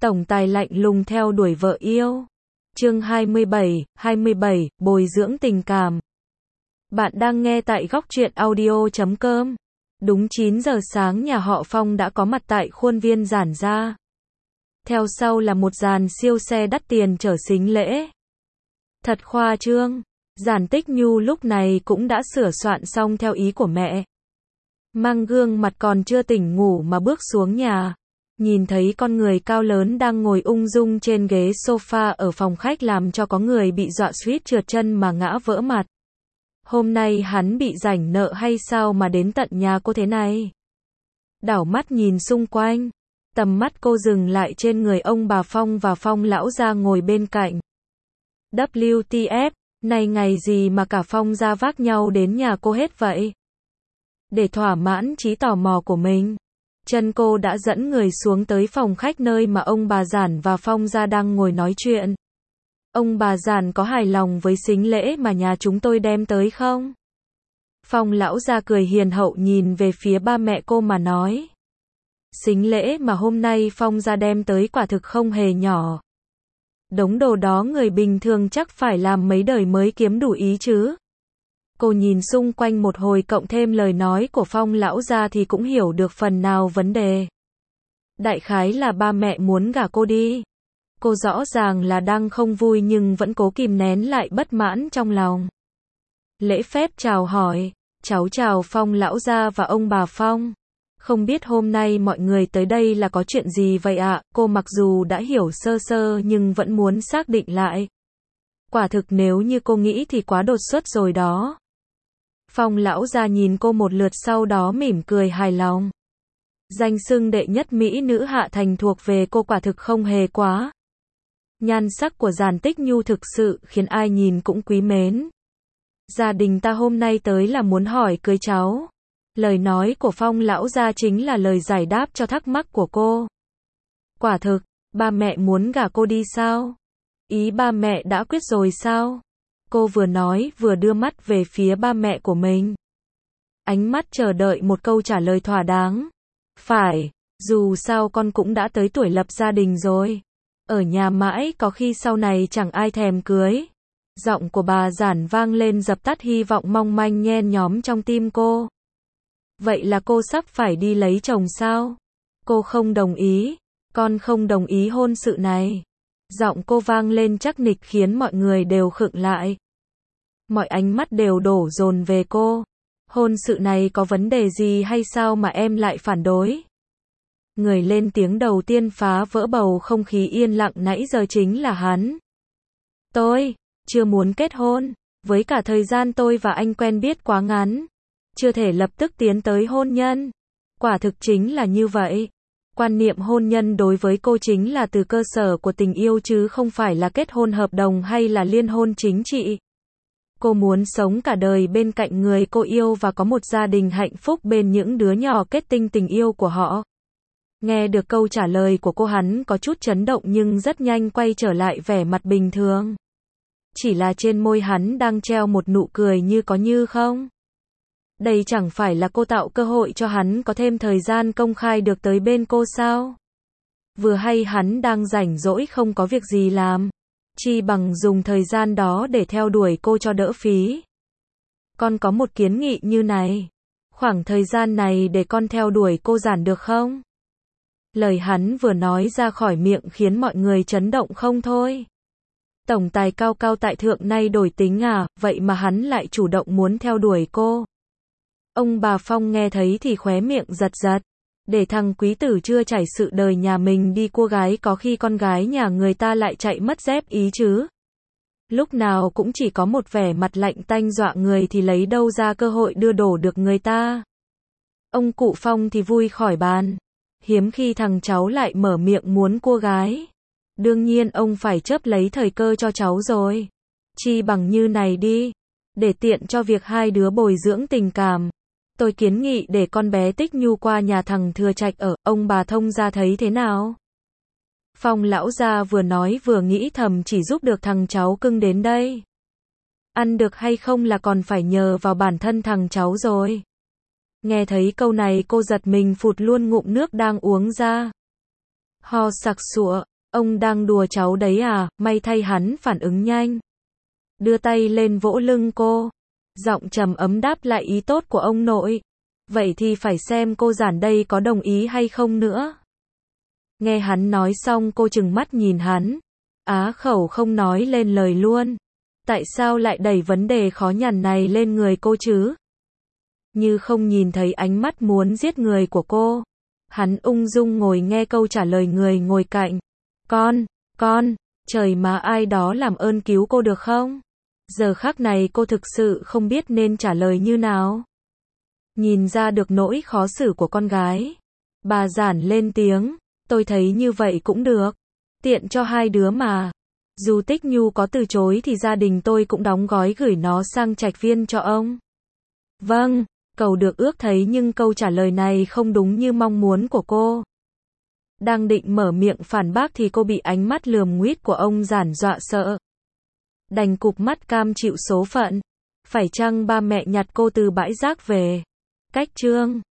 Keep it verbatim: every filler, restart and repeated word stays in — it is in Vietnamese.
Tổng tài lạnh lùng theo đuổi vợ yêu. Chương hai mươi bảy, hai mươi bảy, bồi dưỡng tình cảm. Bạn đang nghe tại góc truyện audio chấm com. Đúng chín giờ sáng nhà họ Phong đã có mặt tại khuôn viên Giản gia. Theo sau là một dàn siêu xe đắt tiền chở sính lễ. Thật khoa trương. Giản Tích Nhu lúc này cũng đã sửa soạn xong theo ý của mẹ. Mang gương mặt còn chưa tỉnh ngủ mà bước xuống nhà. Nhìn thấy con người cao lớn đang ngồi ung dung trên ghế sofa ở phòng khách làm cho có người bị dọa suýt trượt chân mà ngã vỡ mặt. Hôm nay hắn bị rảnh nợ hay sao mà đến tận nhà cô thế này? Đảo mắt nhìn xung quanh. Tầm mắt cô dừng lại trên người ông bà Phong và Phong lão gia ngồi bên cạnh. vê kép tê ép, này ngày gì mà cả Phong gia vác nhau đến nhà cô hết vậy? Để thỏa mãn trí tò mò của mình, chân cô đã dẫn người xuống tới phòng khách nơi mà ông bà Giản và Phong gia đang ngồi nói chuyện. Ông bà Giản có hài lòng với sính lễ mà nhà chúng tôi đem tới không? Phong lão gia cười hiền hậu nhìn về phía ba mẹ cô mà nói. Sính lễ mà hôm nay Phong gia đem tới quả thực không hề nhỏ. Đống đồ đó người bình thường chắc phải làm mấy đời mới kiếm đủ ý chứ. Cô nhìn xung quanh một hồi cộng thêm lời nói của Phong lão gia thì cũng hiểu được phần nào vấn đề. Đại khái là ba mẹ muốn gả cô đi. Cô rõ ràng là đang không vui nhưng vẫn cố kìm nén lại bất mãn trong lòng. Lễ phép chào hỏi, cháu chào Phong lão gia và ông bà Phong. Không biết hôm nay mọi người tới đây là có chuyện gì vậy ạ? Cô mặc dù đã hiểu sơ sơ nhưng vẫn muốn xác định lại. Quả thực nếu như cô nghĩ thì quá đột xuất rồi đó. Phong lão gia nhìn cô một lượt sau đó mỉm cười hài lòng. Danh xưng đệ nhất mỹ nữ Hạ Thành thuộc về cô quả thực không hề quá. Nhan sắc của Giản Tích Nhu thực sự khiến ai nhìn cũng quý mến. Gia đình ta hôm nay tới là muốn hỏi cưới cháu. Lời nói của Phong lão gia chính là lời giải đáp cho thắc mắc của cô. Quả thực, ba mẹ muốn gả cô đi sao? Ý ba mẹ đã quyết rồi sao? Cô vừa nói vừa đưa mắt về phía ba mẹ của mình. Ánh mắt chờ đợi một câu trả lời thỏa đáng. Phải, dù sao con cũng đã tới tuổi lập gia đình rồi. Ở nhà mãi có khi sau này chẳng ai thèm cưới. Giọng của bà Giản vang lên dập tắt hy vọng mong manh nhen nhóm trong tim cô. Vậy là cô sắp phải đi lấy chồng sao? Cô không đồng ý. Con không đồng ý hôn sự này. Giọng cô vang lên chắc nịch khiến mọi người đều khựng lại. Mọi ánh mắt đều đổ dồn về cô. Hôn sự này có vấn đề gì hay sao mà em lại phản đối? Người lên tiếng đầu tiên phá vỡ bầu không khí yên lặng nãy giờ chính là hắn. Tôi chưa muốn kết hôn, với cả thời gian tôi và anh quen biết quá ngắn, chưa thể lập tức tiến tới hôn nhân. Quả thực chính là như vậy. Quan niệm hôn nhân đối với cô chính là từ cơ sở của tình yêu chứ không phải là kết hôn hợp đồng hay là liên hôn chính trị. Cô muốn sống cả đời bên cạnh người cô yêu và có một gia đình hạnh phúc bên những đứa nhỏ kết tinh tình yêu của họ. Nghe được câu trả lời của cô hắn có chút chấn động nhưng rất nhanh quay trở lại vẻ mặt bình thường. Chỉ là trên môi hắn đang treo một nụ cười như có như không. Đây chẳng phải là cô tạo cơ hội cho hắn có thêm thời gian công khai được tới bên cô sao? Vừa hay hắn đang rảnh rỗi không có việc gì làm. Chi bằng dùng thời gian đó để theo đuổi cô cho đỡ phí. Con có một kiến nghị như này. Khoảng thời gian này để con theo đuổi cô Giản được không? Lời hắn vừa nói ra khỏi miệng khiến mọi người chấn động không thôi. Tổng tài cao cao tại thượng nay đổi tính à, vậy mà hắn lại chủ động muốn theo đuổi cô. Ông bà Phong nghe thấy thì khóe miệng giật giật. Để thằng quý tử chưa trải sự đời nhà mình đi cua gái có khi con gái nhà người ta lại chạy mất dép ý chứ. Lúc nào cũng chỉ có một vẻ mặt lạnh tanh dọa người thì lấy đâu ra cơ hội đưa đổ được người ta. Ông cụ Phong thì vui khỏi bàn. Hiếm khi thằng cháu lại mở miệng muốn cua gái. Đương nhiên ông phải chớp lấy thời cơ cho cháu rồi. Chi bằng như này đi. Để tiện cho việc hai đứa bồi dưỡng tình cảm. Tôi kiến nghị để con bé Tích Nhu qua nhà thằng Thừa Trạch ở, ông bà Thông gia thấy thế nào? Phong lão gia vừa nói vừa nghĩ thầm chỉ giúp được thằng cháu cưng đến đây. Ăn được hay không là còn phải nhờ vào bản thân thằng cháu rồi. Nghe thấy câu này cô giật mình phụt luôn ngụm nước đang uống ra. Ho sặc sụa, Ông đang đùa cháu đấy à, may thay hắn phản ứng nhanh. Đưa tay lên vỗ lưng cô. Giọng trầm ấm đáp lại ý tốt của ông nội. Vậy thì phải xem cô giản đây có đồng ý hay không nữa. Nghe hắn nói xong cô trừng mắt nhìn hắn. Á khẩu không nói lên lời luôn. Tại sao lại đẩy vấn đề khó nhằn này lên người cô chứ? Như không nhìn thấy ánh mắt muốn giết người của cô. Hắn ung dung ngồi nghe câu trả lời người ngồi cạnh. Con, con, trời má ai đó làm ơn cứu cô được không? Giờ khắc này cô thực sự không biết nên trả lời như nào. Nhìn ra được nỗi khó xử của con gái. Bà giản lên tiếng, tôi thấy như vậy cũng được. Tiện cho hai đứa mà. Dù Tích Nhu có từ chối thì gia đình tôi cũng đóng gói gửi nó sang Trạch Viên cho ông. Vâng, cầu được ước thấy nhưng câu trả lời này không đúng như mong muốn của cô. Đang định mở miệng phản bác thì cô bị ánh mắt lườm nguýt của ông giản dọa sợ. Đành cụp mắt cam chịu số phận. Phải chăng ba mẹ nhặt cô từ bãi rác về? Cách chương